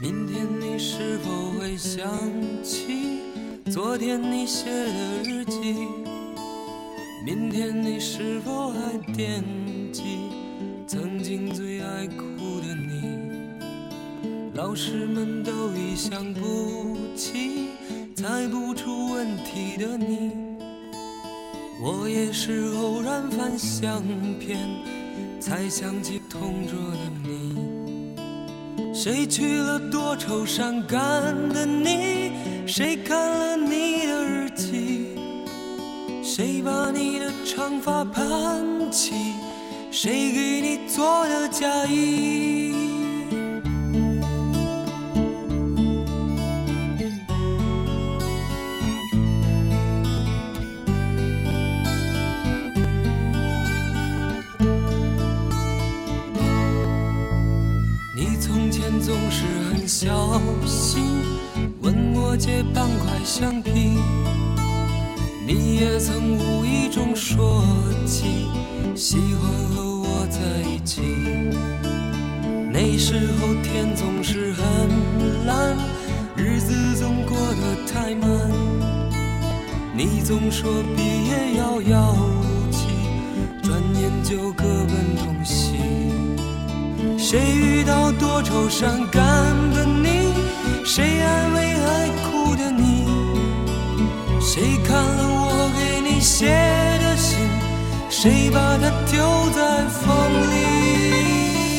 明天你是否会想起昨天你写的日记？明天你是否还惦记曾经最爱哭的你？老师们都已想不起猜不出问题的你，我也是偶然翻相片才想起同桌的你。谁去了多愁善感的你？谁看了你的日记？谁把你的长发盘起？谁给你做的嫁衣？你从前总是很小心问我借半块橡皮，你也曾无意中说起喜欢和我在一起。那时候天总是很蓝，日子总过得太慢，你总说毕业遥遥无期，转眼就各奔东西。谁遇到多愁善感的你？谁安慰爱哭的你？谁看了我给你写的信？谁把它丢在风里？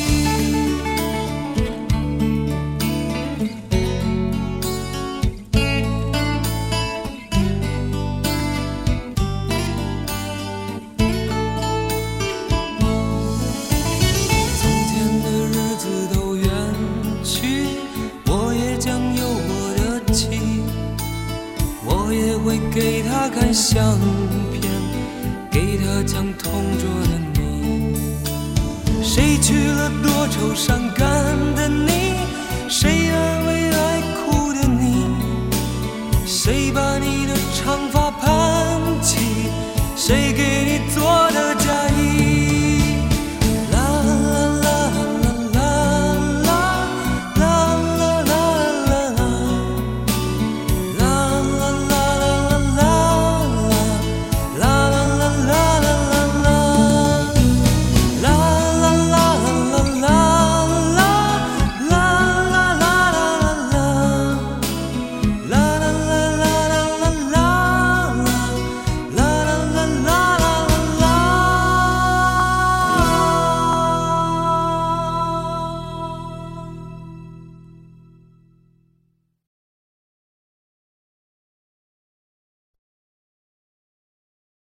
给他看相片，给他讲同桌的你。谁去了多愁善感的你？